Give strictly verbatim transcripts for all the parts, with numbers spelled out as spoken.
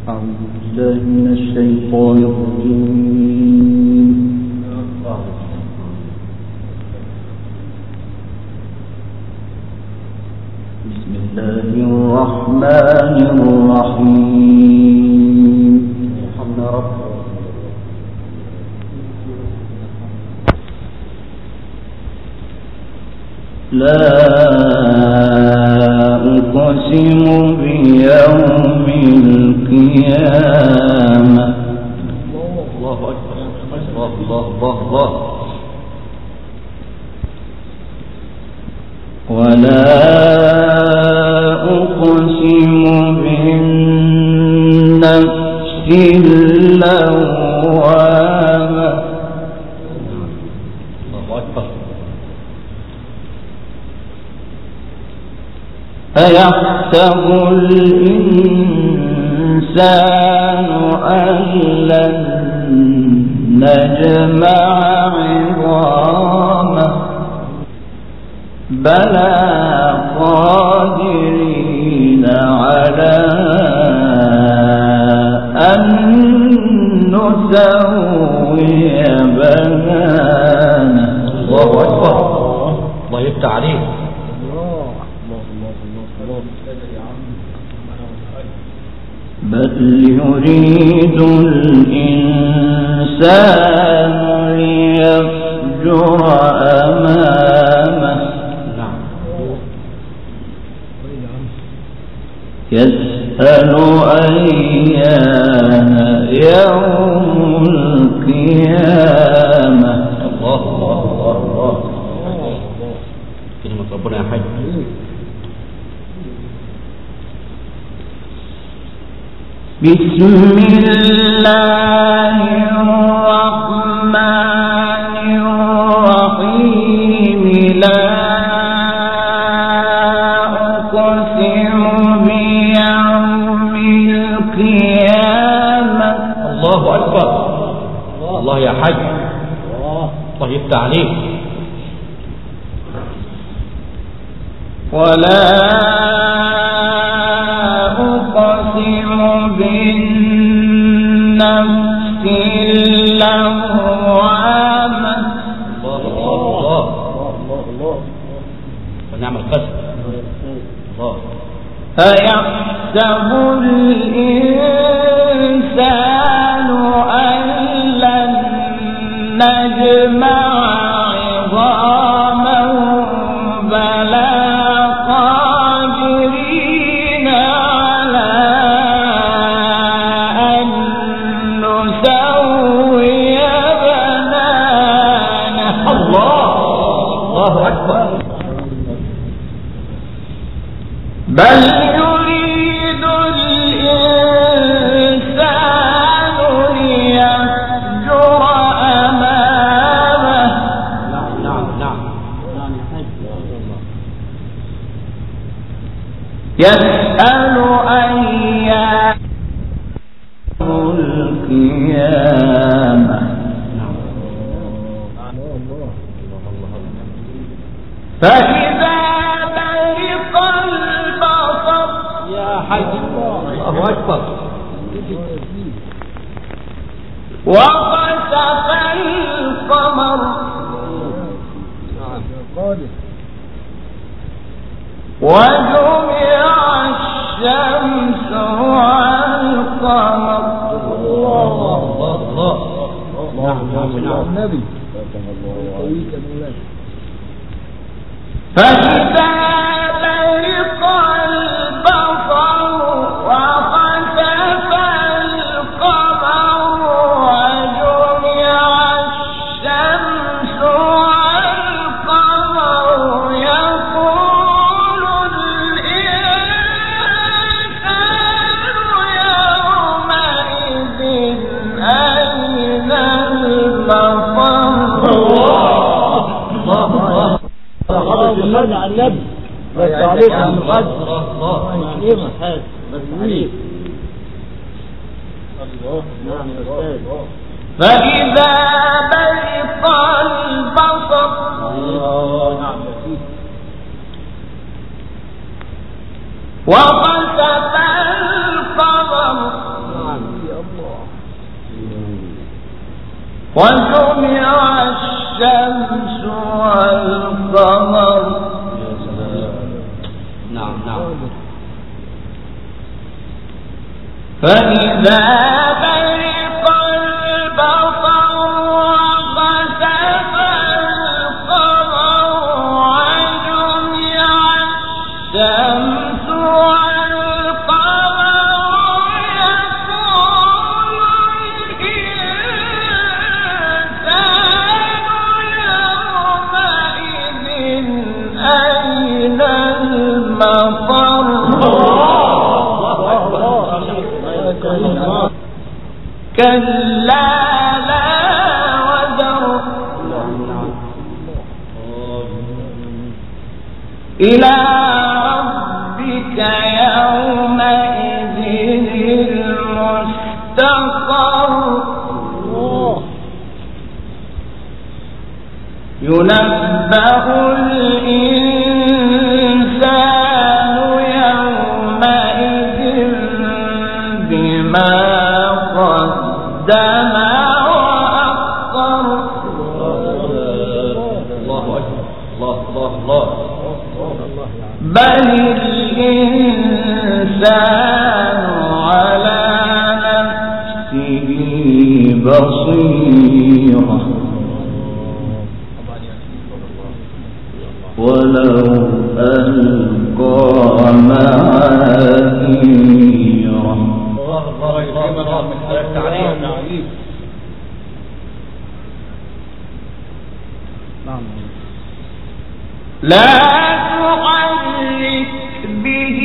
أعوذ بالله من الشيطان الرجيم. بسم الله الرحمن الرحيم. الحمد رب لا أقسم بيوم القيامة. الله أكبر. الله الله الله. ولا أقسم بالنفس اللوامة. الله أكبر. أيحسب الإنسان أن لن نجمع عظامه بلى قادرين على أن نسوي بنانه. الله أكبر. الله يفتح عليك. بل يريد الإنسان ليفجر أمامه يسأل أيان يوم القيامة. الله الله الله. كلمة ربنا يا حي. بسم الله الرحمن الرحيم. لا أقسم بيوم القيامة. الله أكبر. الله يا حي. الله يفتح عليك. ولا أقسم بالنفس اللوامة. الله الله الله. ونعم القسم. الله. أيحسب الإنسان أن لن نجمع عظامه بلى قادرين على أن نسوي بنانه. الله الله أكبر. بل يريد الإنسان ليفجر أمامه. نعم نعم نعم. يسأل أيان القيامة. فإذا برق البصر. يا حي. الله أكبر. وخسف القمر وجمع الشمس والقمر. الله الله الله. النبي. فإذا برق البصر وخسف القمر وجمع الشمس والقمر يقول الإنسان يومئذ أين المفر. الله الله على النبي. بس عليك يا الغد. الله يكرمك. بس عليك. الله. نعم يا أستاذ. فإذا برق البصر. الله. نعم يا سيدي. وخسف القمر وجمع الشمس والقمر. نعم نعم. فإذا برق البصر وخسف القمر وجمع الشمس والقمر يقول الإنسان يومئذ أين المفر. كلا لا وزر إلى ربك يومئذ المستقر. ينبأ الإنسان يومئذ بما قدم وأخر. الله أكبر. الله الله الله. بل الإنسان على نفسه بصيرة ولو ألقى معاذيره. الله الله يكرمنا من هذا التعليم. لا تحرك به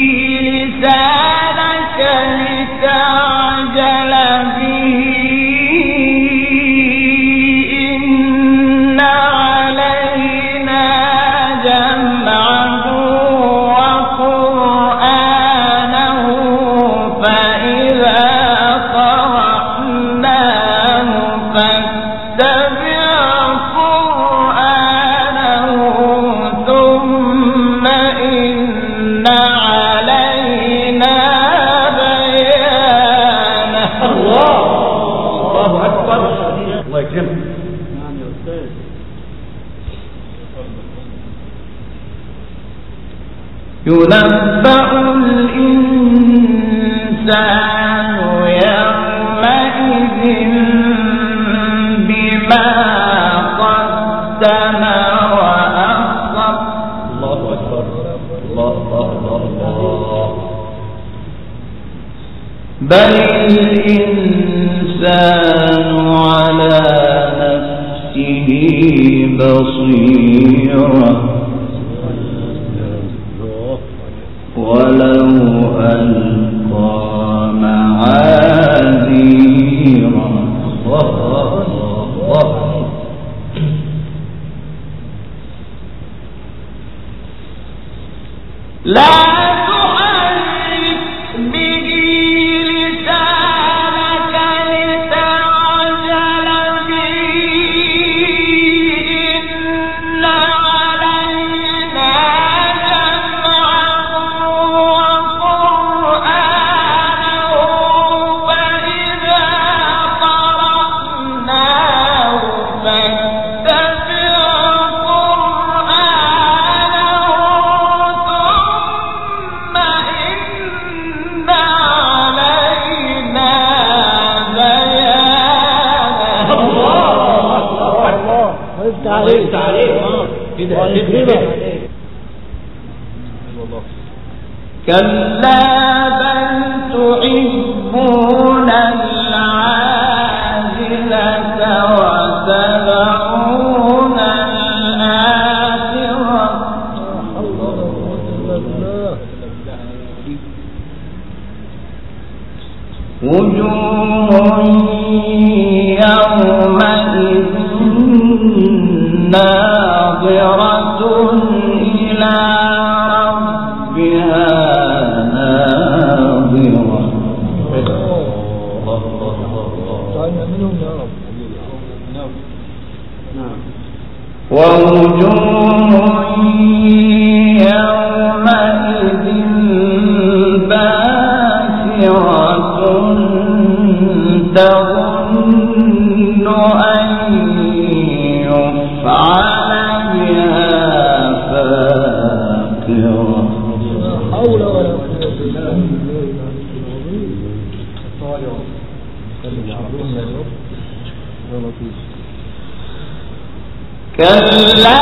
لسانك لتعجل به إن علينا جمعه وقرآنه فإذا قرأناه فاتبع قرآنه ثم إن علينا بيانه. الله الله أكبر. الله يكرمك. ينبأ الإنسان يومئذ بما قدم وأخر. الله أكبر. الله الله الله. بل الإنسان على نفسه بصيرة ولو ألقى معاذيره. الله الله. لا تحرك به لسانك لتعجل به إن علينا جمعه وقرآنه فإذا قرأناه فاتبع قرآنه ثم إن علينا بيانه. الله يفتح عليك. كده كده. كلا بل تحبون العاجلة وتذرون الآخرة وجوه يومئذ ناظرة إلى ربها ناظرة. ووجوه يومئذ باسرة تظن حول ولا قوة إلا بالله. كلا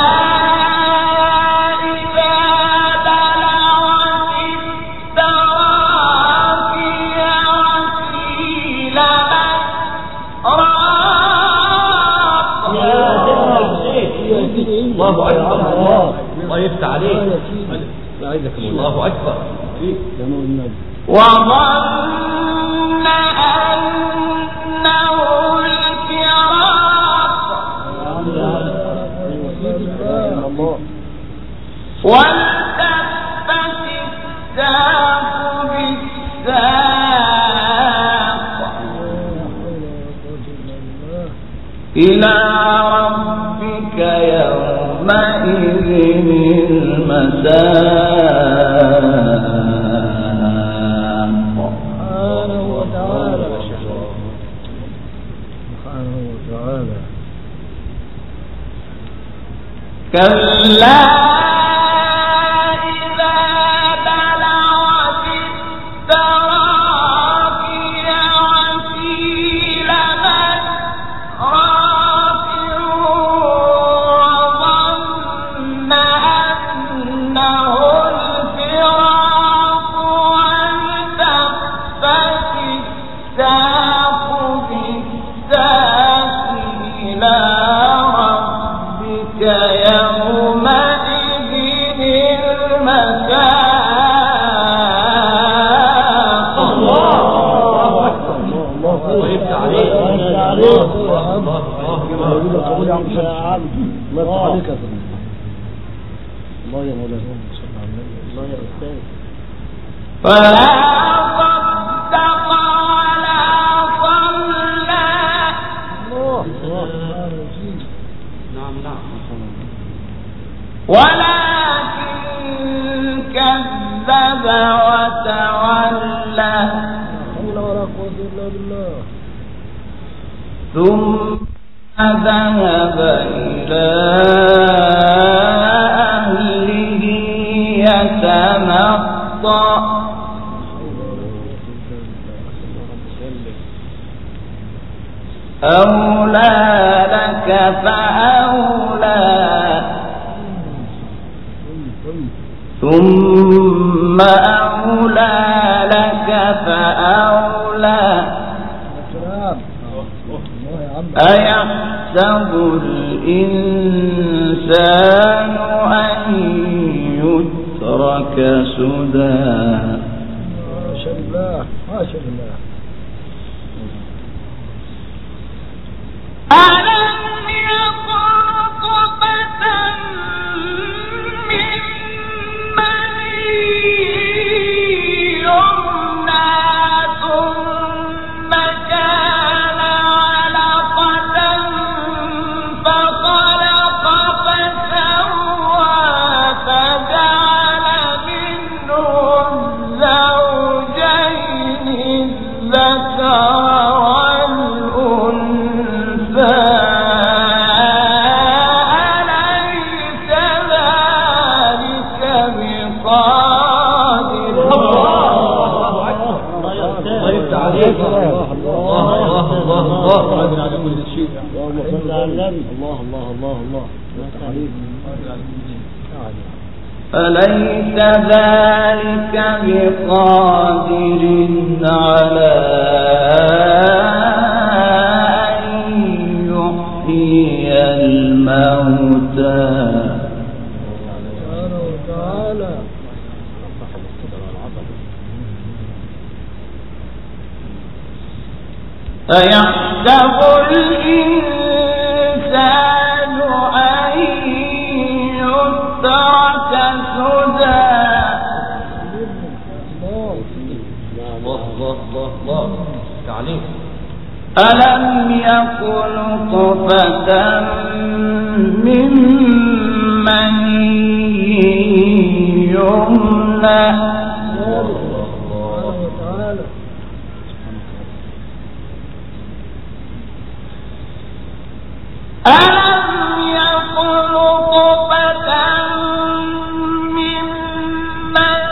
الله أكبر. الله الله يفتح عليك. الله أكبر. وظن أنه الفراق والتفت الساق بالساق إلى ربك يومئذ المساق. سبحانه وتعالى سبحانه وتعالى. كلا إذا بلغت التراقي وقيل من راق وظن أنه الفراق والتفت الساق بالساق إلى ربك يومئذ المساق. الله أكبر. الله يفتح عليك. الله عليك يا سيدي. الله يا مولانا. الله يا أستاذ. فلا صدق ولا صلى نعم نعم. ولكن كذب وتولى حول ولا قوة إلا بالله. ثم ذهب إلى أهله يتمطى أولى لك فأولى ثم أولى لك فأولى أيحسب الإنسان أن يترك سدى. ما شاء الله ما شاء الله. ألم يكن نطفة من مني يمنى ثم كان علقة فخلق فسوى فجعل منه الزوجين الذكر الله الله الله الله. أليس ذلك بقادر على أن يحيي الموتى. سبحانه وتعالى. أيحسب الإنسان أن يترك سدى. الله الله الله تعليم. ألم يكن نطفة من مني يمنى ألم يكن نطفة من مني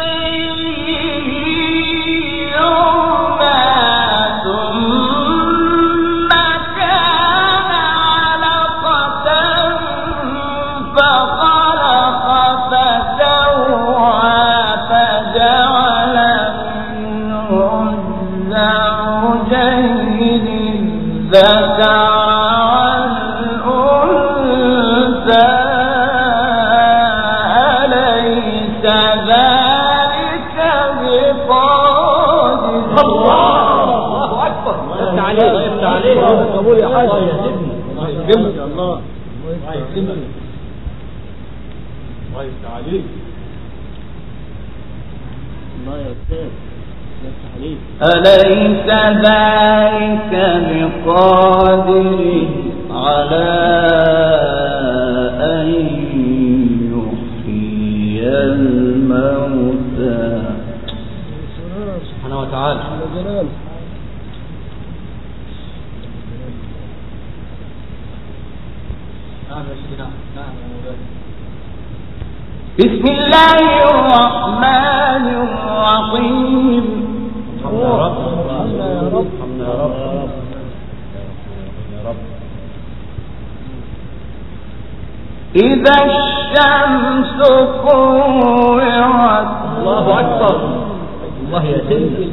عليك قبول يا حاج يا سيدنا الله يكرمك الله الله يكرمك الله يفتح عليك الله يا استاذ يفتح عليك. أليس ذلك بقادر على أن يحيي الموتى سبحانه وتعالى. نعم يا سيدنا نعم يا مولانا. بسم الله الرحمن الرحيم. يا رب يا رب يا رب يا رب. إذا الشمس كورت الله أكبر. الله يا سيدنا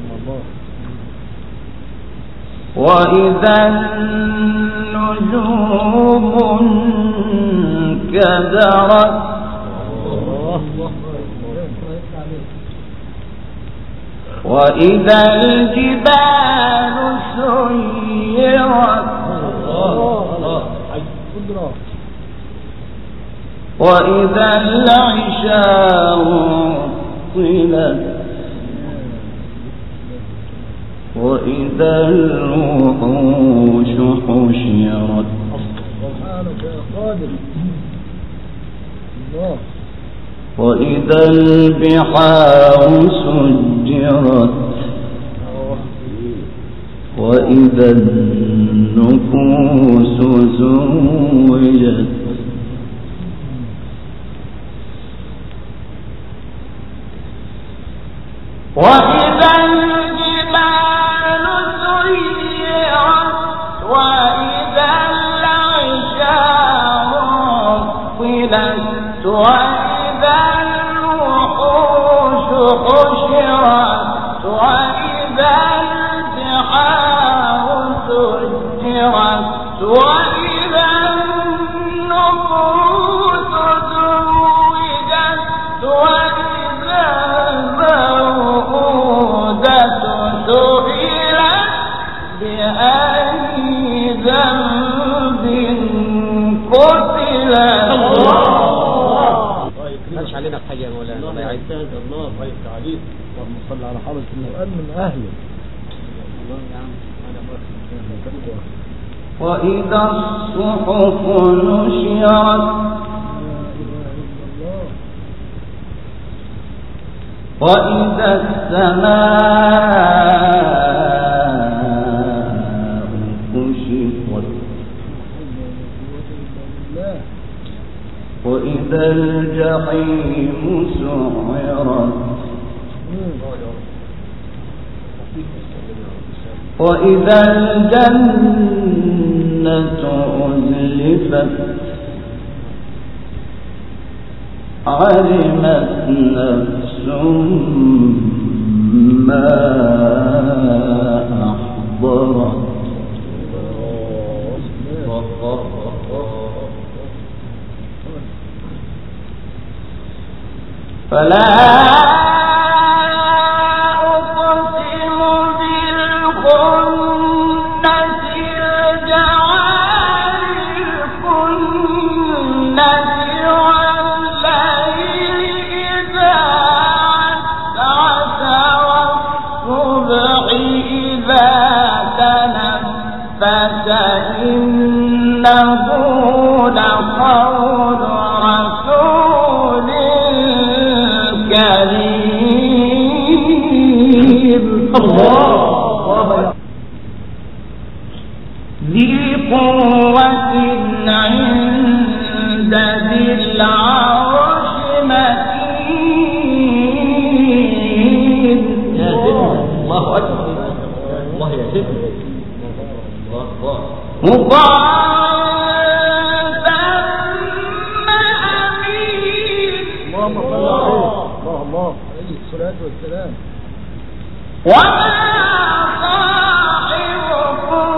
وإذا النجوم انكدرت وإذا الجبال سيرت وإذا العشار طلت وإذا الوحوش حشرت سبحانك يا قادر. الله وإذا البحار سجرت وإذا النفوس زوجت وإذا الجبال سيرت وإذا العشار طلت وإذا الوحوش حشرت وإذا البحار سجرت وإذا النفوس زوجت وإذا الموءودة سئلت بأي ذنب قتلت. مالش علينا بحاجة يا مولانا. الله يعز الله الله يفتح عليك. اللهم صل على حضرة القرآن من أهله. الله يا عم أنا وإذا الصحف نشرت وإذا السماء كشطت وإذا الجحيم سعرت وإذا الجنة أزلفت علمت نفس ما أحضرت. فلا أقسم بالخنس الجوار الكنس والليل إذا عسعس والصبح إذا تنفس إنه لقول رسول كريم. الله ذي قوة عند ذي العرش مكين. يا سيدنا الله أكبر. الله يا سيدنا مطاع اللهم صل عليه. الله الله عليه الصلاة والسلام. وما صاحبكم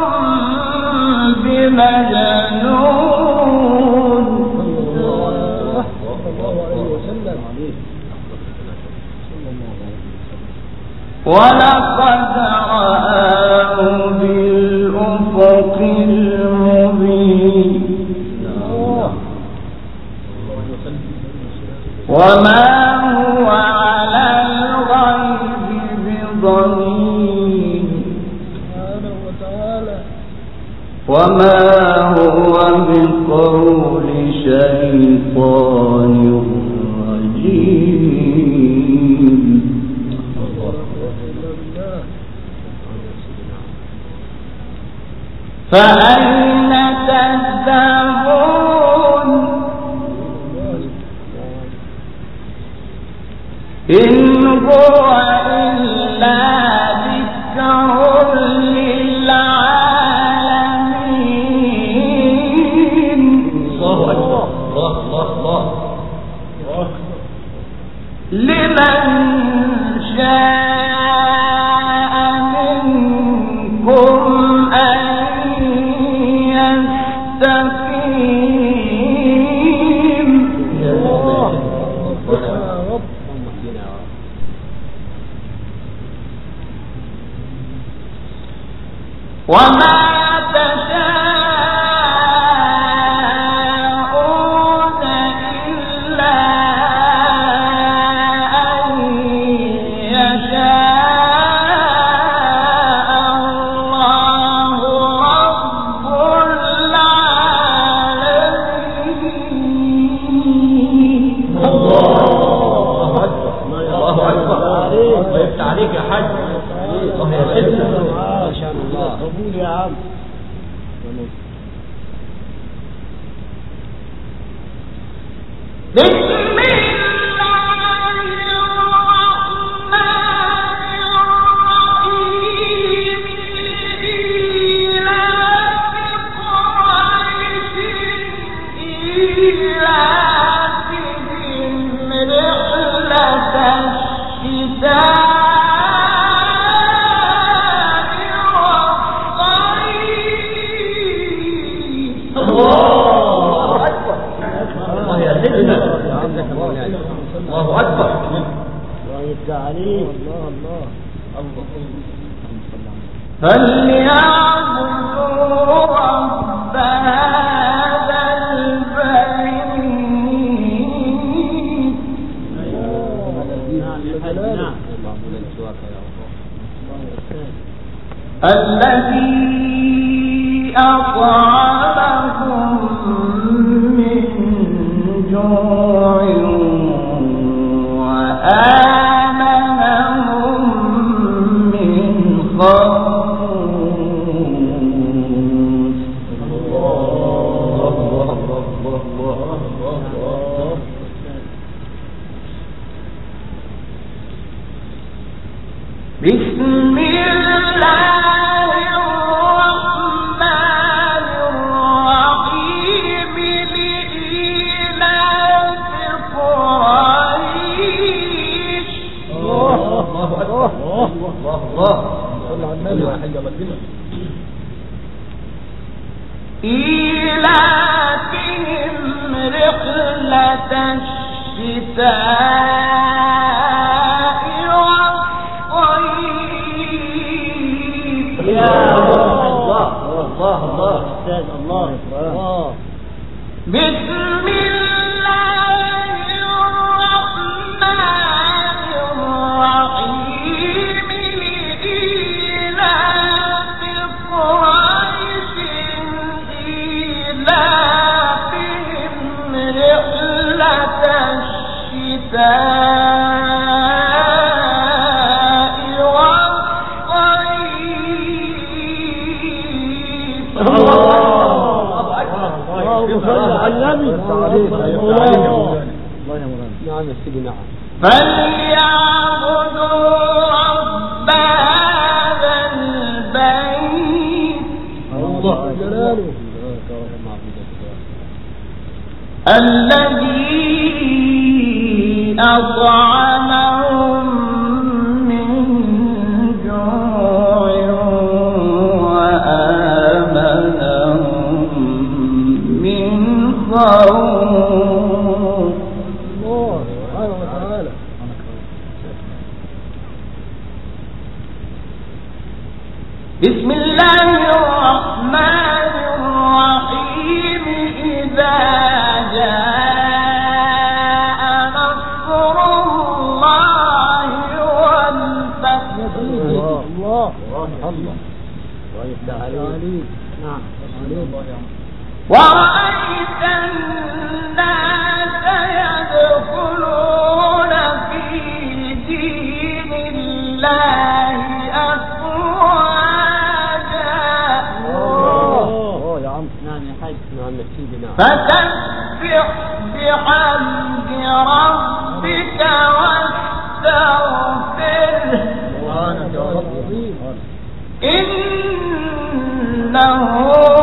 بمجنون. الله عليه وسلم. ولقد رآه بالأفق فأين تذهبون إن هو إلا ذكر للعالمين. الله أكبر. الله الله الله. لمن شاء منكم أن يستقيم. وما تشاءون إلا أن يشاء الله رب العالمين. الله أكبر. الله أكبر. الله يفتح عليك يا حاج. الله يسلمك. ما شاء الله. قبول يا عم. بسم الله الرحمن الرحيم. إيلاف قريش إيلافهم رحلة الشتاء الله أكبر. الله يفتح عليك. الله الله الله. فليعبدوا رب هذا البيت الذي أطعمهم من جوع وآمنهم من خوف. بسم الله الرحمن الرحيم. لإيلاف قريش. الله أكبر. الله الله. صل على النبي وحي الله كده. إيلافهم رحلة الشتاء والصيف. يا الله الله الله. أستاذ الله الله. بسم الله الرحمن الرحيم. لإيلاف قريش إيلافهم رحلة الشتاء والصيف. نعم يا سيدي نعم. فليعبدوا رب هذا البيت الله جلاله الذي أطعمهم من جوع وآمنهم من خوف. الله سبحانه وتعالى. بسم الله الرحمن الرحيم. إذا جاء نصر الله والفتح. الله الله الله. نعم. ورأيت الناس يدخلون في دين الله أفواجا. الله فسبح بحمد ربك واستغفره إنه